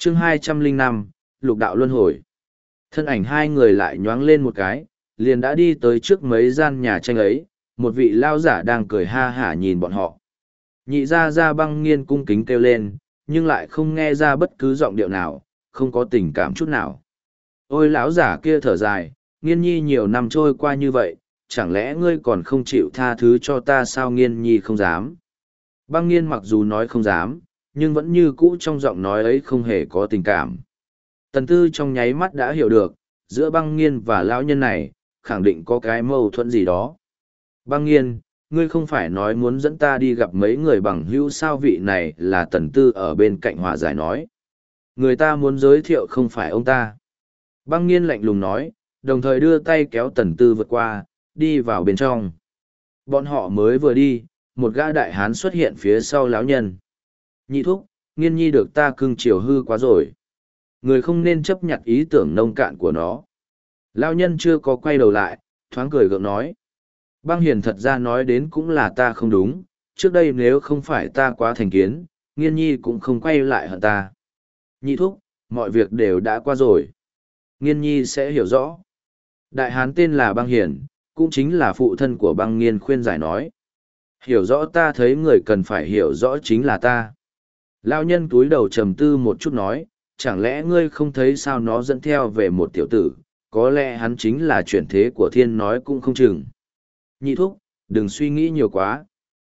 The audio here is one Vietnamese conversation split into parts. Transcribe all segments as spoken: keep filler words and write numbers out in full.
chương hai trăm lẻ năm, lục đạo luân hồi. Thân ảnh hai người lại nhoáng lên một cái, liền đã đi tới trước mấy gian nhà tranh ấy, một vị lao giả đang cười ha hả nhìn bọn họ. Nhị ra ra băng nghiên cung kính kêu lên, nhưng lại không nghe ra bất cứ giọng điệu nào, không có tình cảm chút nào. Ôi lão giả kia thở dài, nghiên nhi nhiều năm trôi qua như vậy, chẳng lẽ ngươi còn không chịu tha thứ cho ta sao? Nghiên nhi không dám. Băng nghiên mặc dù nói không dám, nhưng vẫn như cũ trong giọng nói ấy không hề có tình cảm. Tần tư trong nháy mắt đã hiểu được, giữa băng nghiên và lão nhân này, khẳng định có cái mâu thuẫn gì đó. Băng nghiên, ngươi không phải nói muốn dẫn ta đi gặp mấy người bằng hữu sao? Vị này là tần tư ở bên cạnh hòa giải nói. Người ta muốn giới thiệu không phải ông ta. Băng nghiên lạnh lùng nói, đồng thời đưa tay kéo tần tư vượt qua, đi vào bên trong. Bọn họ mới vừa đi, một gã đại hán xuất hiện phía sau lão nhân. Nhị thúc, nghiên nhi được ta cưng chiều hư quá rồi. Người không nên chấp nhận ý tưởng nông cạn của nó. Lão nhân chưa có quay đầu lại, thoáng cười gượng nói. Băng hiền thật ra nói đến cũng là ta không đúng, trước đây nếu không phải ta quá thành kiến, nghiên nhi cũng không quay lại hận ta. Nhị thúc, mọi việc đều đã qua rồi. Nghiên nhi sẽ hiểu rõ. Đại hán tên là băng hiền, cũng chính là phụ thân của băng nghiên khuyên giải nói. Hiểu rõ ta thấy người cần phải hiểu rõ chính là ta. Lão nhân túi đầu trầm tư một chút nói, chẳng lẽ ngươi không thấy sao nó dẫn theo về một tiểu tử, có lẽ hắn chính là chuyển thế của thiên nói cũng không chừng. Nhị thúc, đừng suy nghĩ nhiều quá.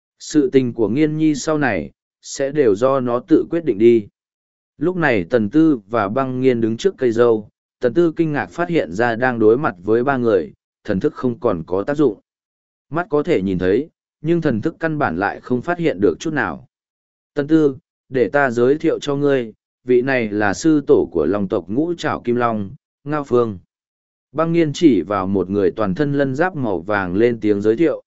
Sự tình của nghiên nhi sau này, sẽ đều do nó tự quyết định đi. Lúc này tần tư và băng nghiên đứng trước cây dâu, tần tư kinh ngạc phát hiện ra đang đối mặt với ba người, thần thức không còn có tác dụng. Mắt có thể nhìn thấy, nhưng thần thức căn bản lại không phát hiện được chút nào. Tần tư, để ta giới thiệu cho ngươi, vị này là sư tổ của long tộc Ngũ Trảo Kim Long, Ngao Phương. Băng nghiên chỉ vào một người toàn thân lân giáp màu vàng lên tiếng giới thiệu.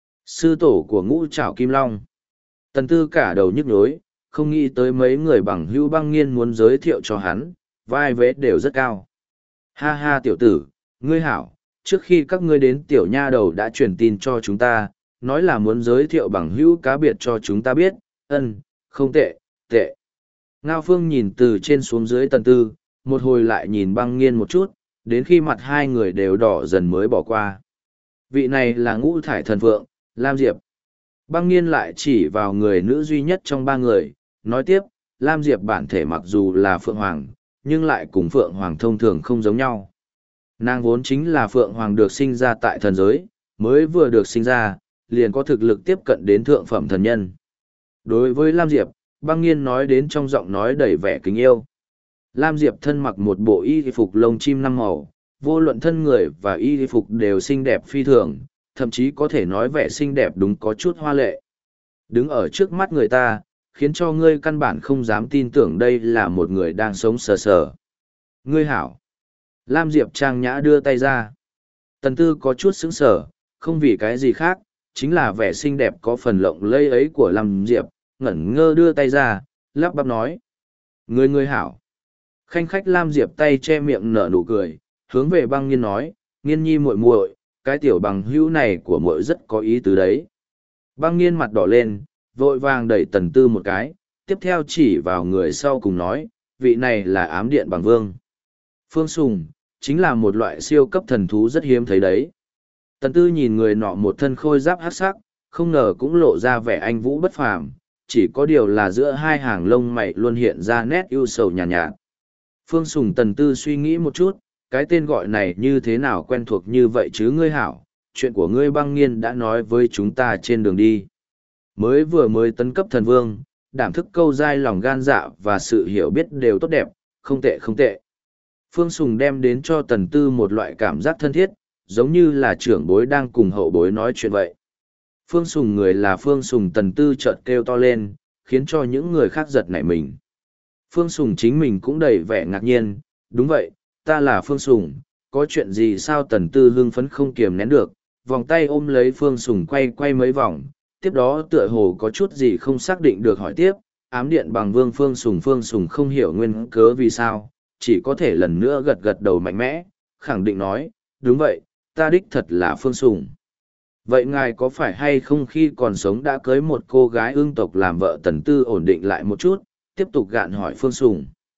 Sư tổ của Ngũ Trảo Kim Long. Tần tư cả đầu nhức nhối, không nghĩ tới mấy người bằng hữu băng nghiên muốn giới thiệu cho hắn, vai vế đều rất cao. Ha ha tiểu tử, ngươi hảo, trước khi các ngươi đến tiểu nha đầu đã truyền tin cho chúng ta, nói là muốn giới thiệu bằng hữu cá biệt cho chúng ta biết, ân, không tệ, tệ. Ngao Phương nhìn từ trên xuống dưới tần tư, một hồi lại nhìn băng nghiên một chút, đến khi mặt hai người đều đỏ dần mới bỏ qua. Vị này là Ngũ Thải Thần Phượng, Lam Diệp. Băng nghiên lại chỉ vào người nữ duy nhất trong ba người, nói tiếp, Lam Diệp bản thể mặc dù là Phượng Hoàng, nhưng lại cùng Phượng Hoàng thông thường không giống nhau. Nàng vốn chính là Phượng Hoàng được sinh ra tại thần giới, mới vừa được sinh ra, liền có thực lực tiếp cận đến thượng phẩm thần nhân. Đối với Lam Diệp, băng nghiên nói đến trong giọng nói đầy vẻ kính yêu. Lam Diệp thân mặc một bộ y phục lông chim năm màu, vô luận thân người và y phục đều xinh đẹp phi thường, thậm chí có thể nói vẻ xinh đẹp đúng có chút hoa lệ. Đứng ở trước mắt người ta, khiến cho ngươi căn bản không dám tin tưởng đây là một người đang sống sờ sờ. Ngươi hảo. Lam Diệp trang nhã đưa tay ra. Tần tư có chút sững sờ, không vì cái gì khác, chính là vẻ xinh đẹp có phần lộng lẫy ấy của Lam Diệp, ngẩn ngơ đưa tay ra, lắp bắp nói. Ngươi ngươi hảo. Khanh khách Lam Diệp tay che miệng nở nụ cười, hướng về băng nghiên nói, nghiên nhi muội muội, cái tiểu bằng hữu này của muội rất có ý tứ đấy. Băng nghiên mặt đỏ lên, vội vàng đẩy tần tư một cái, tiếp theo chỉ vào người sau cùng nói, vị này là ám điện bằng vương. Phương Sùng, chính là một loại siêu cấp thần thú rất hiếm thấy đấy. Tần tư nhìn người nọ một thân khôi giáp hắc sắc, không ngờ cũng lộ ra vẻ anh vũ bất phàm, chỉ có điều là giữa hai hàng lông mày luôn hiện ra nét ưu sầu nhàn nhạt, nhạt. Phương Sùng tần tư suy nghĩ một chút, cái tên gọi này như thế nào quen thuộc như vậy chứ ngươi hảo, chuyện của ngươi băng nghiên đã nói với chúng ta trên đường đi. Mới vừa mới tấn cấp thần vương, đảm thức câu dai lòng gan dạ và sự hiểu biết đều tốt đẹp, không tệ không tệ. Phương Sùng đem đến cho tần tư một loại cảm giác thân thiết, giống như là trưởng bối đang cùng hậu bối nói chuyện vậy. Phương Sùng người là Phương Sùng tần tư chợt kêu to lên, khiến cho những người khác giật nảy mình. Phương Sùng chính mình cũng đầy vẻ ngạc nhiên, đúng vậy, ta là Phương Sùng, có chuyện gì sao tần tư hưng phấn không kiềm nén được, vòng tay ôm lấy Phương Sùng quay quay mấy vòng, tiếp đó tựa hồ có chút gì không xác định được hỏi tiếp, ám điện bằng vương Phương Sùng Phương Sùng không hiểu nguyên cớ vì sao, chỉ có thể lần nữa gật gật đầu mạnh mẽ, khẳng định nói, đúng vậy, ta đích thật là Phương Sùng. Vậy ngài có phải hay không khi còn sống đã cưới một cô gái ương tộc làm vợ tần tư ổn định lại một chút, tiếp tục gạn hỏi Phương Sùng.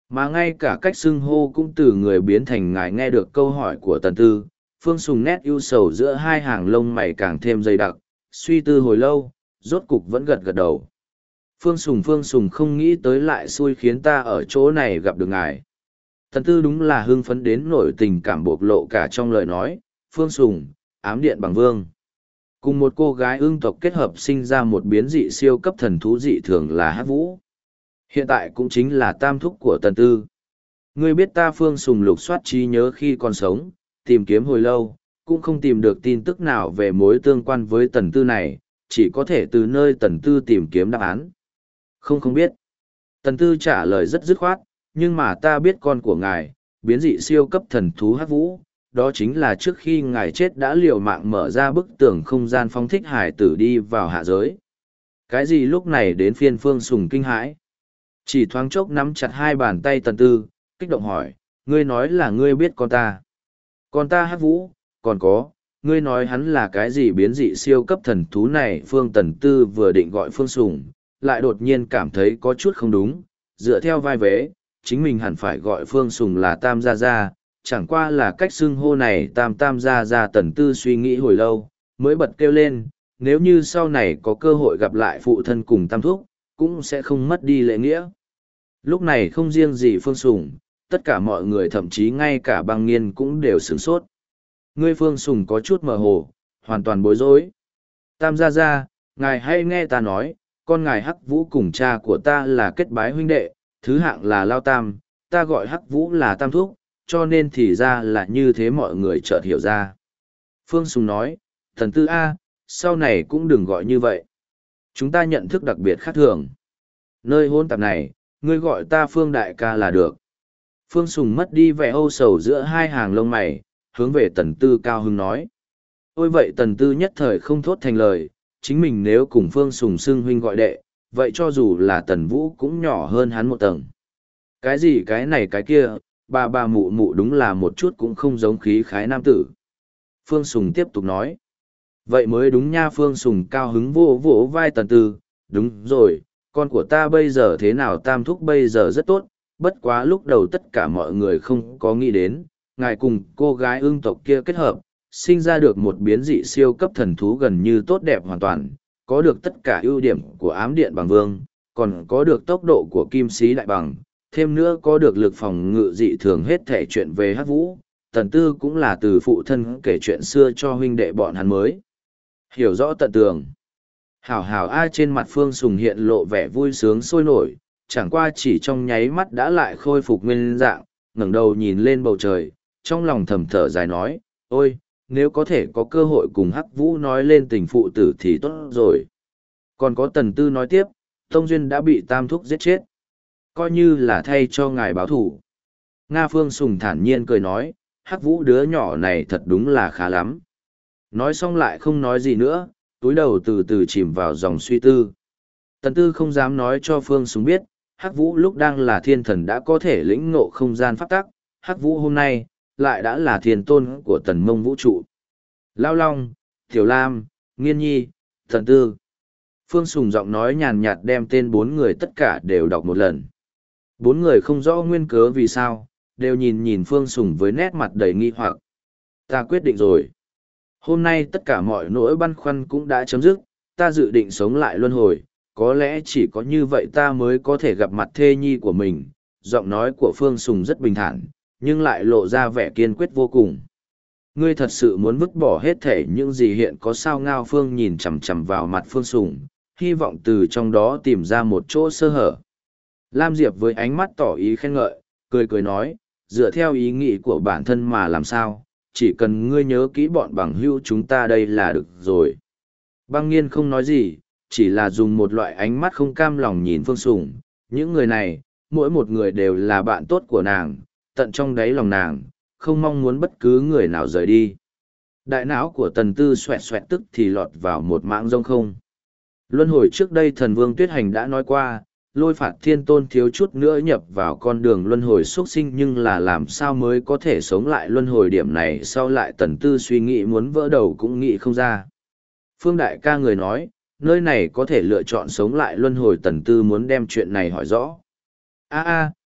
Mà ngay cả cách xưng hô cũng từ người biến thành ngài. Nghe được câu hỏi của Tần Tư, Phương Sùng nét ưu sầu giữa hai hàng lông mày càng thêm dày đặc, suy tư hồi lâu, rốt cục vẫn gật gật đầu. Phương Sùng Phương Sùng không nghĩ tới lại xui khiến ta ở chỗ này gặp được ngài. Tần Tư đúng là hưng phấn đến nổi tình cảm bộc lộ cả trong lời nói. Phương Sùng, ám điện bằng vương. Cùng một cô gái ương tộc kết hợp sinh ra một biến dị siêu cấp thần thú dị thường là Hắc Vũ. Hiện tại cũng chính là tam thúc của Tần Tư. Ngươi biết ta Phương Sùng lục soát trí nhớ khi còn sống, tìm kiếm hồi lâu, cũng không tìm được tin tức nào về mối tương quan với Tần Tư này, chỉ có thể từ nơi Tần Tư tìm kiếm đáp án. Không không biết. Tần Tư trả lời rất dứt khoát, nhưng mà ta biết con của ngài, biến dị siêu cấp thần thú Hắc Vũ, đó chính là trước khi ngài chết đã liều mạng mở ra bức tường không gian phóng thích hải tử đi vào hạ giới. Cái gì lúc này đến phiên Phương Sùng kinh hãi? Chỉ thoáng chốc nắm chặt hai bàn tay Tần Tư, kích động hỏi, ngươi nói là ngươi biết con ta. Con ta Hắc Vũ, còn có, ngươi nói hắn là cái gì biến dị siêu cấp thần thú này? Phương Tần Tư vừa định gọi Phương Sùng, lại đột nhiên cảm thấy có chút không đúng, dựa theo vai vế, chính mình hẳn phải gọi Phương Sùng là Tam Gia Gia, chẳng qua là cách xưng hô này Tam Tam Gia Gia. Tần Tư suy nghĩ hồi lâu, mới bật kêu lên, nếu như sau này có cơ hội gặp lại phụ thân cùng Tam Thúc, cũng sẽ không mất đi lễ nghĩa. Lúc này không riêng gì Phương Sùng, tất cả mọi người thậm chí ngay cả Băng Nghiên cũng đều sửng sốt. Ngươi Phương Sùng có chút mơ hồ, hoàn toàn bối rối. Tam Gia Gia, ngài hay nghe ta nói, con ngài Hắc Vũ cùng cha của ta là kết bái huynh đệ, thứ hạng là Lao Tam, ta gọi Hắc Vũ là Tam Thúc, cho nên thì ra là như thế. Mọi người chợt hiểu ra. Phương Sùng nói, Thần Tư A, sau này cũng đừng gọi như vậy. Chúng ta nhận thức đặc biệt khác thường. Nơi hôn tạp này, ngươi gọi ta Phương Đại ca là được. Phương Sùng mất đi vẻ âu sầu giữa hai hàng lông mày, hướng về Tần Tư cao hứng nói. Ôi vậy Tần Tư nhất thời không thốt thành lời, chính mình nếu cùng Phương Sùng xưng huynh gọi đệ, vậy cho dù là Tần Vũ cũng nhỏ hơn hắn một tầng. Cái gì cái này cái kia, bà bà mụ mụ đúng là một chút cũng không giống khí khái nam tử. Phương Sùng tiếp tục nói. Vậy mới đúng nha. Phương Sùng cao hứng vỗ vỗ vai Tần Tư, đúng rồi, con của ta bây giờ thế nào? Tam Thúc bây giờ rất tốt, bất quá lúc đầu tất cả mọi người không có nghĩ đến, ngài cùng cô gái ương tộc kia kết hợp, sinh ra được một biến dị siêu cấp thần thú gần như tốt đẹp hoàn toàn, có được tất cả ưu điểm của ám điện bằng vương, còn có được tốc độ của kim sĩ đại bằng, thêm nữa có được lực phòng ngự dị thường. Hết thể chuyện về Hắc Vũ, Tần Tư cũng là từ phụ thân kể chuyện xưa cho huynh đệ bọn hắn mới hiểu rõ tận tường. Hảo hảo ai. Trên mặt Phương Sùng hiện lộ vẻ vui sướng sôi nổi, chẳng qua chỉ trong nháy mắt đã lại khôi phục nguyên dạng, ngẩng đầu nhìn lên bầu trời, trong lòng thầm thở dài nói, ôi, nếu có thể có cơ hội cùng Hắc Vũ nói lên tình phụ tử thì tốt rồi. Còn có Tần Tư nói tiếp, Tông Duyên đã bị Tam Thúc giết chết, coi như là thay cho ngài báo thủ. Nga. Phương Sùng thản nhiên cười nói, Hắc Vũ đứa nhỏ này thật đúng là khá lắm. Nói xong lại không nói gì nữa, túi đầu từ từ chìm vào dòng suy tư. Tần Tư không dám nói cho Phương Sùng biết, Hắc Vũ lúc đang là thiên thần đã có thể lĩnh ngộ không gian pháp tắc, Hắc Vũ hôm nay lại đã là thiên tôn của Tần Mông vũ trụ. Lao Long, Tiểu Lam, Nghiên Nhi, Tần Tư. Phương Sùng giọng nói nhàn nhạt đem tên bốn người tất cả đều đọc một lần. Bốn người không rõ nguyên cớ vì sao, đều nhìn nhìn Phương Sùng với nét mặt đầy nghi hoặc. Ta quyết định rồi. Hôm nay tất cả mọi nỗi băn khoăn cũng đã chấm dứt, ta dự định sống lại luân hồi, có lẽ chỉ có như vậy ta mới có thể gặp mặt thê nhi của mình. Giọng nói của Phương Sùng rất bình thản, nhưng lại lộ ra vẻ kiên quyết vô cùng. Ngươi thật sự muốn vứt bỏ hết thể những gì hiện có sao? Ngao Phương nhìn chằm chằm vào mặt Phương Sùng, hy vọng từ trong đó tìm ra một chỗ sơ hở. Lam Diệp với ánh mắt tỏ ý khen ngợi, cười cười nói, dựa theo ý nghĩ của bản thân mà làm sao, chỉ cần ngươi nhớ kỹ bọn bằng hữu chúng ta đây là được rồi. Băng Nghiên không nói gì, chỉ là dùng một loại ánh mắt không cam lòng nhìn Phương Sùng. Những người này, mỗi một người đều là bạn tốt của nàng, tận trong đáy lòng nàng, không mong muốn bất cứ người nào rời đi. Đại não của Tần Tư xoẹt xoẹt tức thì lọt vào một mãng rông không. Luân hồi trước đây Thần Vương Tuyết Hành đã nói qua, Lôi Phạt Thiên Tôn thiếu chút nữa nhập vào con đường luân hồi xuất sinh, nhưng là làm sao mới có thể sống lại luân hồi? Điểm này sau lại Tần Tư suy nghĩ muốn vỡ đầu cũng nghĩ không ra. Phương Đại ca người nói, nơi này có thể lựa chọn sống lại luân hồi. Tần Tư muốn đem chuyện này hỏi rõ. A a,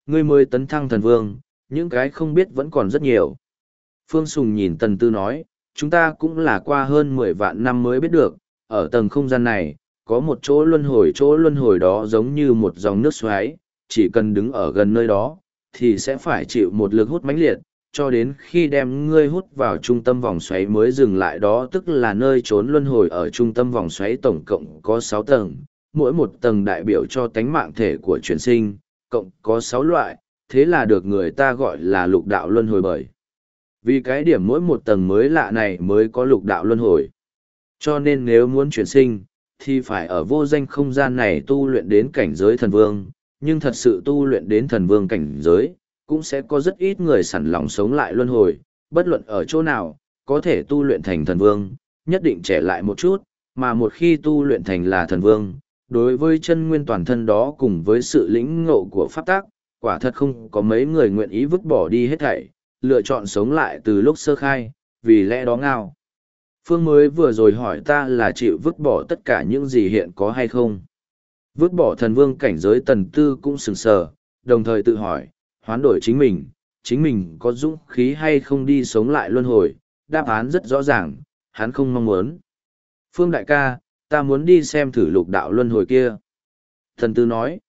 ngươi mới tấn thăng thần vương, những cái không biết vẫn còn rất nhiều. Phương Sùng nhìn Tần Tư nói, chúng ta cũng là qua hơn mười vạn năm mới biết được, ở tầng không gian này, có một chỗ luân hồi, chỗ luân hồi đó giống như một dòng nước xoáy, chỉ cần đứng ở gần nơi đó, thì sẽ phải chịu một lực hút mãnh liệt, cho đến khi đem ngươi hút vào trung tâm vòng xoáy mới dừng lại, đó tức là nơi trốn luân hồi ở trung tâm vòng xoáy tổng cộng có sáu tầng, mỗi một tầng đại biểu cho tánh mạng thể của chuyển sinh, cộng có sáu loại, thế là được người ta gọi là lục đạo luân hồi bởi. Vì cái điểm mỗi một tầng mới lạ này mới có lục đạo luân hồi. Cho nên nếu muốn chuyển sinh, thì phải ở vô danh không gian này tu luyện đến cảnh giới thần vương, nhưng thật sự tu luyện đến thần vương cảnh giới, cũng sẽ có rất ít người sẵn lòng sống lại luân hồi, bất luận ở chỗ nào, có thể tu luyện thành thần vương, nhất định trẻ lại một chút, mà một khi tu luyện thành là thần vương, đối với chân nguyên toàn thân đó cùng với sự lĩnh ngộ của pháp tác, quả thật không có mấy người nguyện ý vứt bỏ đi hết thảy, lựa chọn sống lại từ lúc sơ khai, vì lẽ đó ngao. Phương mới vừa rồi hỏi ta là chịu vứt bỏ tất cả những gì hiện có hay không. Vứt bỏ thần vương cảnh giới Tần Tư cũng sừng sờ, đồng thời tự hỏi, hoán đổi chính mình, chính mình có dũng khí hay không đi sống lại luân hồi, đáp án rất rõ ràng, hắn không mong muốn. Phương đại ca, ta muốn đi xem thử lục đạo luân hồi kia. Tần Tư nói,